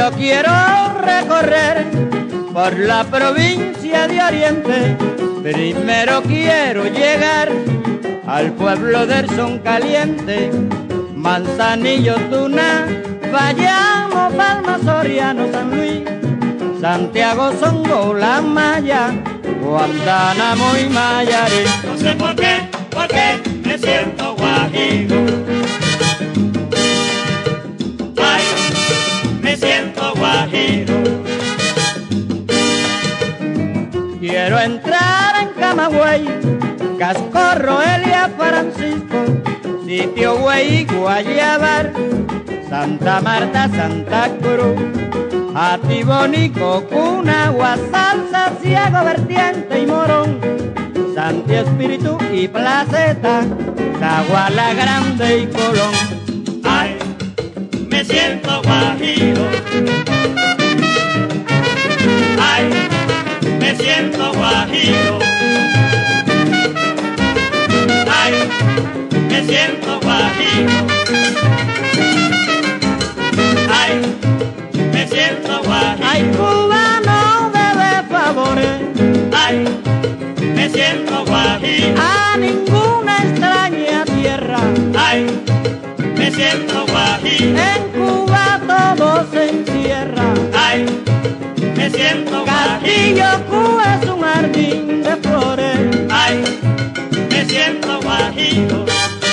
yo quiero recorrer por la provincia de Oriente. Primero quiero llegar al pueblo del Son Caliente, Manzanillo, Tuna, Bayamo, Palma, Soriano, San Luis, Santiago, Songo, La Maya, Guantánamo y Mayare. No sé por qué me siento guajiro. Ay, me siento guajiro. Quiero entrar en Camagüey, Cascorro, Elia, Francisco, Sitio Güey, Guayabar, Santa Marta, Santa Cruz, Atibonico, Cunagua, Salsa, Ciego, Vertiente y Morón, Santi Espíritu y Placeta, Zaguala Grande y Colón. Ay, me siento guajiro. Ay, me siento guajiro. Ay, me siento guajiro. Ay, me siento guajiro. Ay, Cuba no debe favores, Ay, me siento guajiro. a ninguna extraña tierra. Ay, me siento guajiro. En Cuba todo se encierra. Ay, me siento Castillo, guajiro. Cuba es un jardín de flores. Ay, me siento guajiro.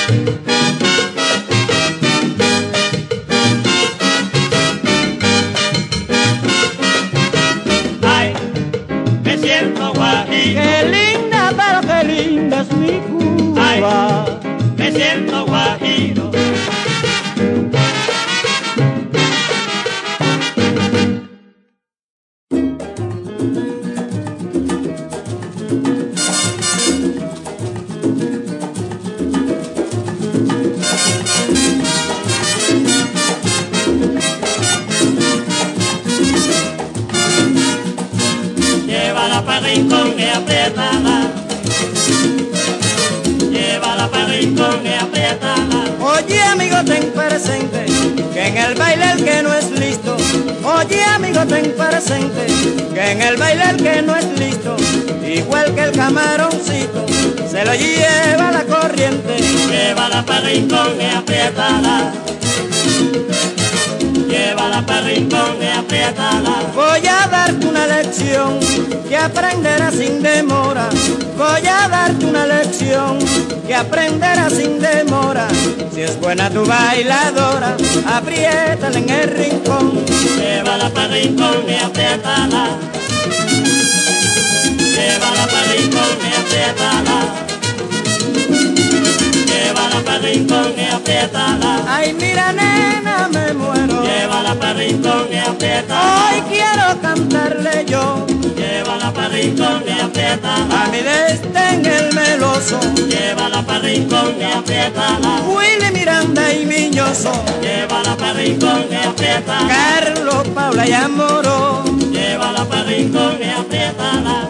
Ay, me siento guajiro. Qué linda, pero qué linda es mi Cuba. Ay, me siento guajiro. Llévala pa' rincón y apriétala. Llévala pa' rincón y apriétala. Oye, amigo, ten presente que en el baile el que no es listo. Oye, amigo, ten presente que en el baile el que no es listo, igual que el camaroncito, se lo lleva la corriente. Llévala pa' rincón y apriétala. Llévala pa' rincón y apriétala. Voy a darte una lección que aprenderás sin demora. Voy a darte una lección que aprenderás sin demora. Si es buena tu bailadora, apriétala en el rincón. Llévala pa' rincón y apriétala. Llévala pa' rincón y apriétala. Llévala pa' rincón y apriétala. Ay, mira, nena, me muero. Llévala pa' rincón y apriétala. Hoy quiero cantarle yo Llévala pa' rincón y apriétala. a mi destén el meloso, Llévala pa' rincón y apriétala. Willy Miranda y Miñoso, Llévala pa' rincón y apriétala. Carlos, Paula y Amoró. Llévala pa' rincón y apriétala.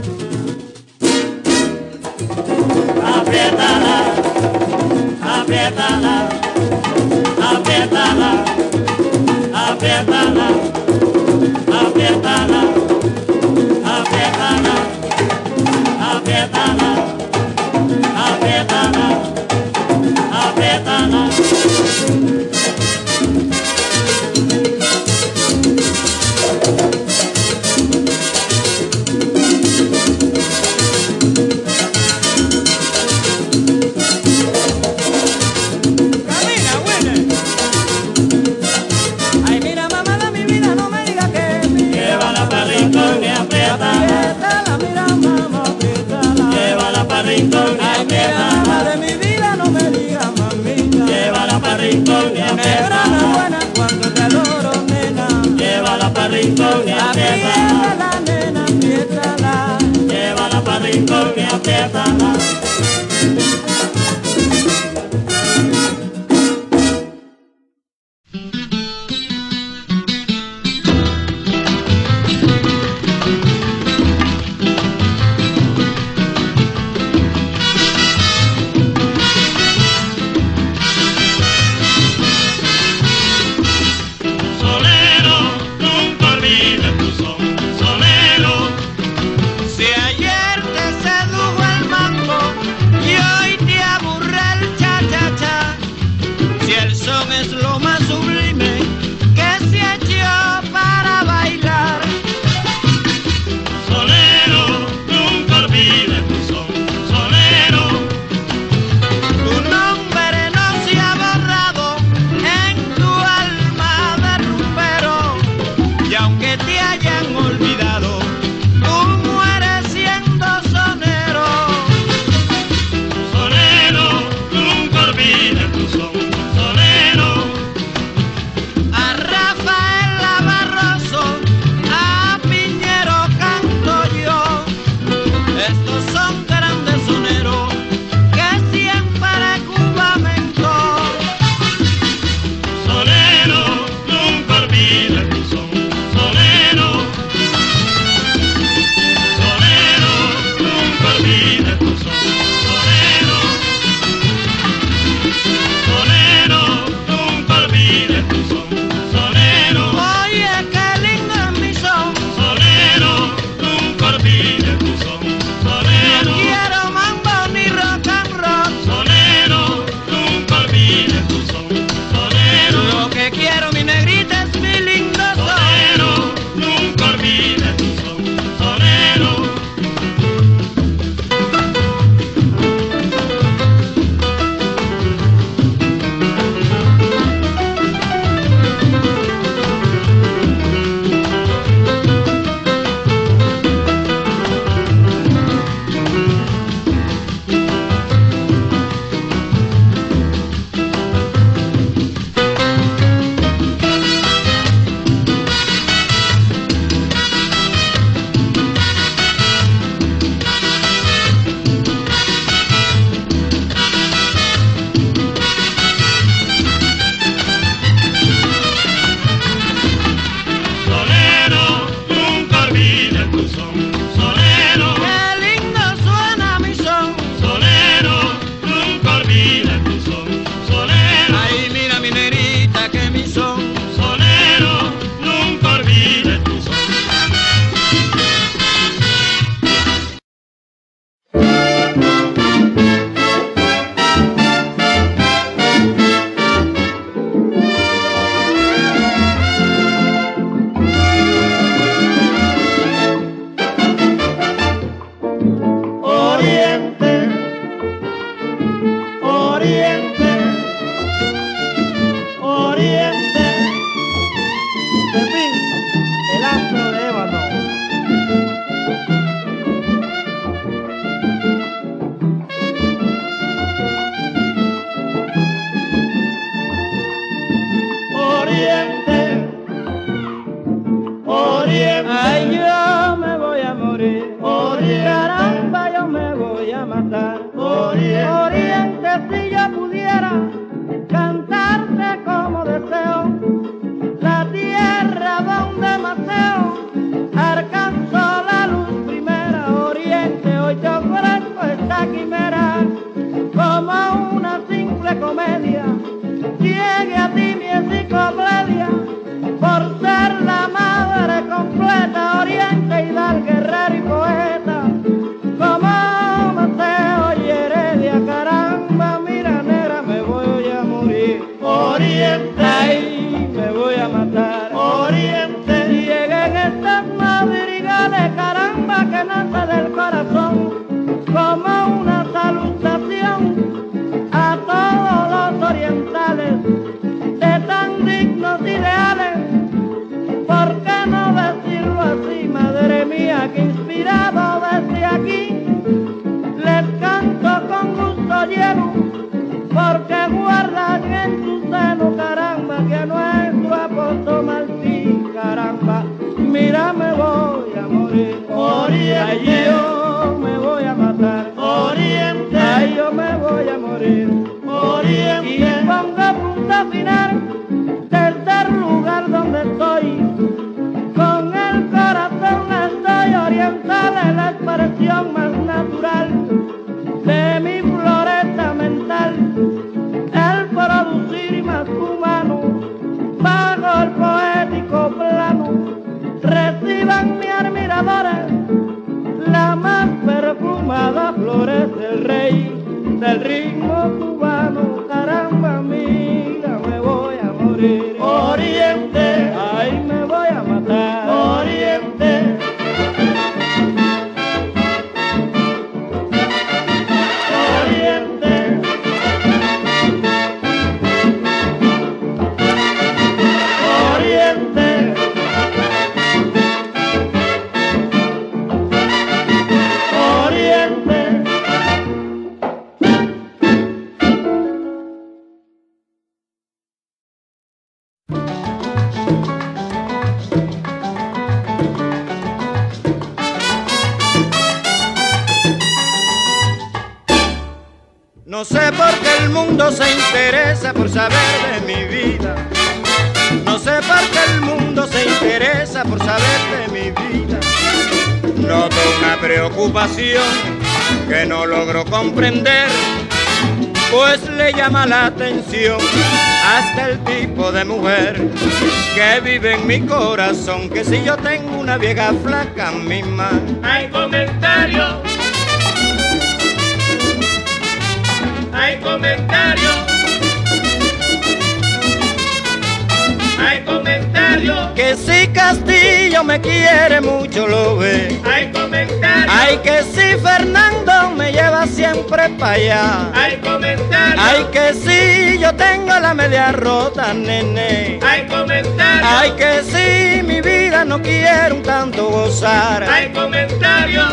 Apriétala. Apriétala. Apriétala. Apriétala. Apriétala. Apriétala. Apriétala. Apriétala. Apriétala. Camina, Willy. Ay, mira, mamá de mi vida, no me diga que mi. Llévala pa' rincón y apriétala. Apriétala, mira, mamá, apriétala. Llévala pa' rincón y Ay, mira, apriétala. mamá de mi vida, no me diga, mamita. Llévala pa' rincón y Negra apriétala. orientales de tan dignos ideales. ¿Por qué no decirlo así, madre mía, que inspirado desde aquí les canto con gusto lleno, porque guardan en su seno, caramba, que a nuestro apóstol Martí, caramba, mira, me voy a morir, Oriente. ay, yo me voy a matar, Oriente. ay, yo me voy a morir, Oriente. y pongo punto final desde el lugar donde estoy, con el corazón estoy. Oriental es la expresión más natural de mi floresta mental, el producir más humano bajo el poético plano. Reciban mis admiradores la más perfumada flores del rey del ritmo cubano. Caramba, mira, me voy a morir, Oriente. ay, me voy a matar, Oriente. Oriente. Oriente. Oriente. No sé por qué el mundo se interesa por saber de mi vida. No sé por qué el mundo se interesa por saber de mi vida. Noto una preocupación que no logro comprender, pues le llama la atención hasta el tipo de mujer que vive en mi corazón. Que si yo tengo una vieja flaca misma, Hay comentarios. Hay comentarios. Hay comentarios. que si Castillo me quiere mucho lo ve. Hay comentarios. Ay, que si Fernando me lleva siempre para allá. Hay comentarios. Ay, que si yo tengo la media rota, nene. Hay comentarios. Ay, que si mi vida no quiere un tanto gozar. Hay comentarios.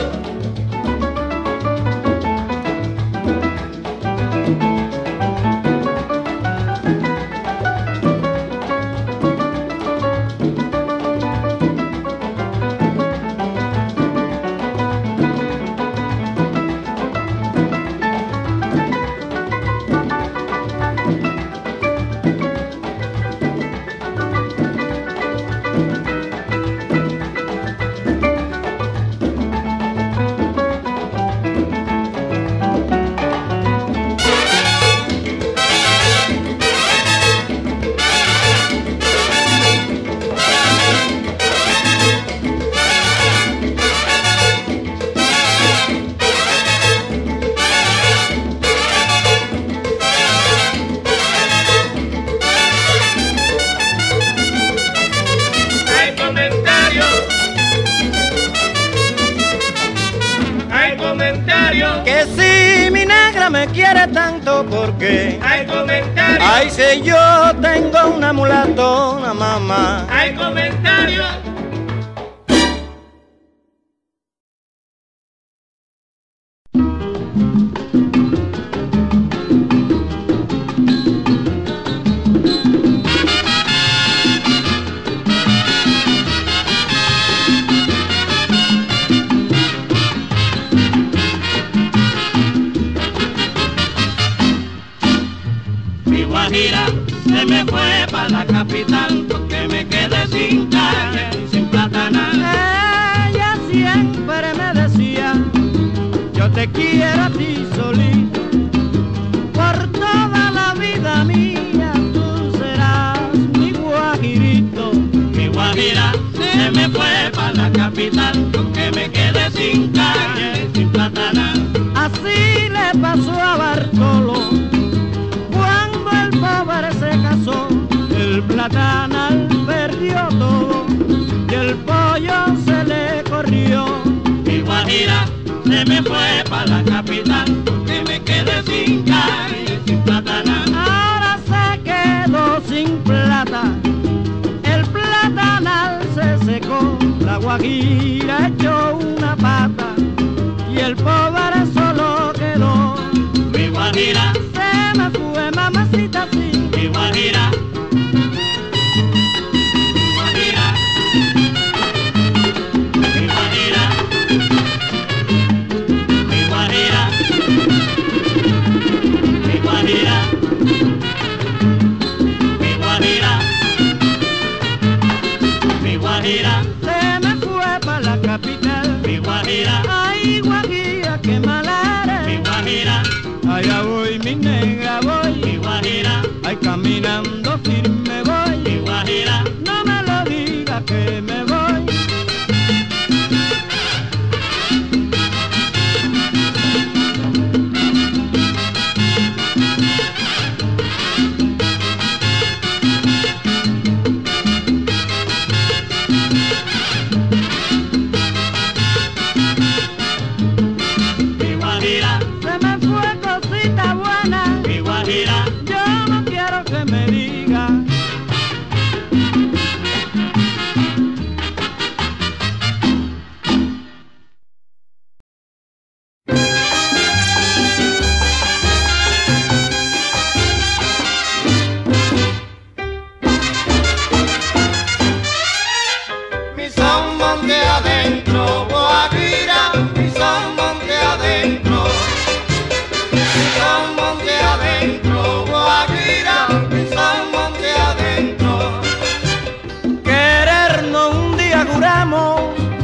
Hay comentarios. Hay comentarios. Que si mi negra me quiere tanto, porque Hay comentarios. ay, si yo tengo una mulatona, mamá. Hay comentarios. Mi Guajira se me fue para la capital porque me quedé sin calle y sin platanal. Ella siempre me decía, yo te quiero a ti solito, por toda la vida mía tú serás mi guajirito. Mi Guajira se me fue para la capital porque me quedé sin calle y sin platanal. Así le pasó a Bartolo cuando el pobre se casó. El platanal perdió todo y el pollo se le corrió. Mi Guajira se me fue para la capital porque me quedé sin calle y sin platanal. Ahora Guajira echó una pata y el pobre solo quedó. Mi Guajira Se me fue mamacita sí. Mi Guajira, mi Guajira, mi Guajira, mi Guajira, mi Guajira, mi Guajira, mi Guajira, Se me fue pa' la capital. mi Guajira, Ay, Guajira, qué mala mi eres. Guajira, Allá voy, mi negra, voy. mi Guajira, Ay, caminando firme voy. mi Guajira. No me lo digas que me voy. Mi Guajira, Se me fue cosita buena. mi Guajira, Yo no quiero que me diga. Mi son monte adentro, Guajira, mi son monte adentro. Mi son monte adentro, Guajira, mi son monte adentro. Querernos un día juramos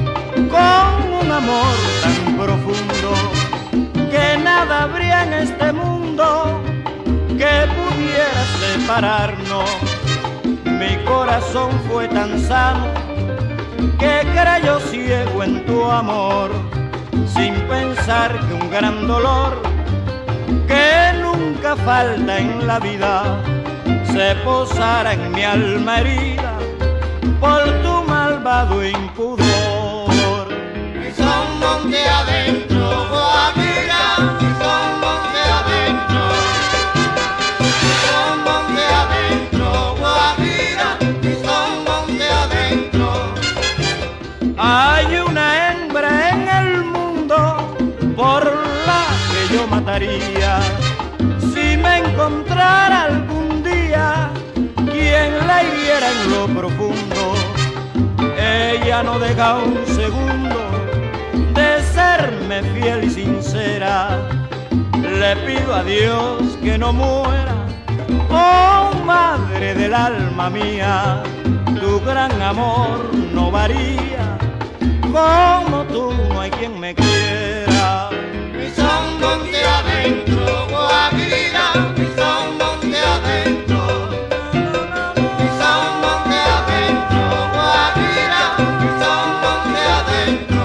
con un amor tan profundo que nada habría en este mundo que pudiera separarnos. Mi corazón fue tan sano que creyó ciego en tu amor, sin pensar que un gran dolor que nunca falta en la vida se posara en mi alma herida por tu malvado impudor. Mi son monte adentro, Guajira, mi son monte adentro. Mi son monte adentro, Guajira, mi son monte adentro. Hay una hembra en el mundo por la que yo mataría si me encontrara algún día quien la hiriera en lo profundo. Ella no deja un segundo de serme fiel y sincera. Le pido a Dios que no muera, oh madre del alma mía. Tu gran amor no varía, como tú no hay quien me quiera. Mi son monte adentro, Guajira, mi son monte adentro. Mi son monte adentro, Guajira, mi son monte adentro.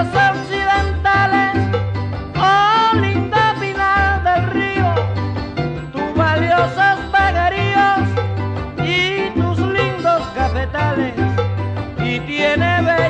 tierras occidentales, oh linda Pinar del Río, tus valiosos vegueríos y tus lindos cafetales, y tiene